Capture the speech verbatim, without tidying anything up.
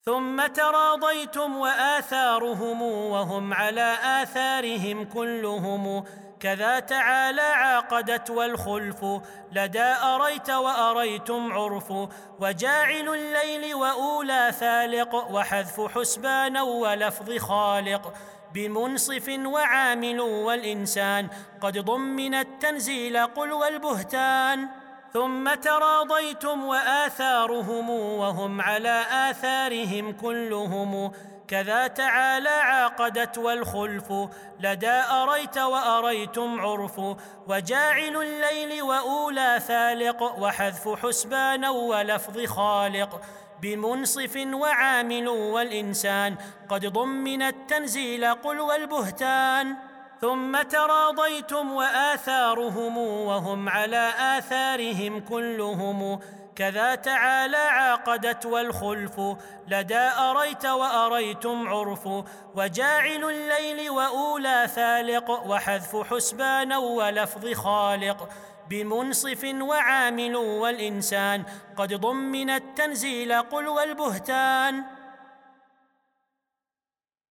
ثم تراضيتم وآثارهم وهم على آثارهم كلهم كذا تعالى عاقدت والخلف لدى أريت وأريتم عرف وجاعل الليل وأولى فالق وحذف حسبان ولفظ خالق بمنصف وعامل والإنسان قد ضمن التنزيل قل والبهتان ثم تراضيتم وآثارهم وهم على آثارهم كلهم كذا تعالى عاقدت والخلف لدى أريت وأريتم عرف وجاعل الليل وأولى فالق وحذف حسبان ولفظ خالق بمنصف وعامل والإنسان قد ضمن التنزيل قل والبهتان ثم تراضيتم وآثارهم وهم على آثارهم كلهم كذا تعالى عاقدت والخلف لدى أريت وأريتم عرف وجاعل الليل وأولى فالق وحذف حسبان ولفظ خالق بمنصف وعامل والإنسان قد ضمن التنزيل قل والبهتان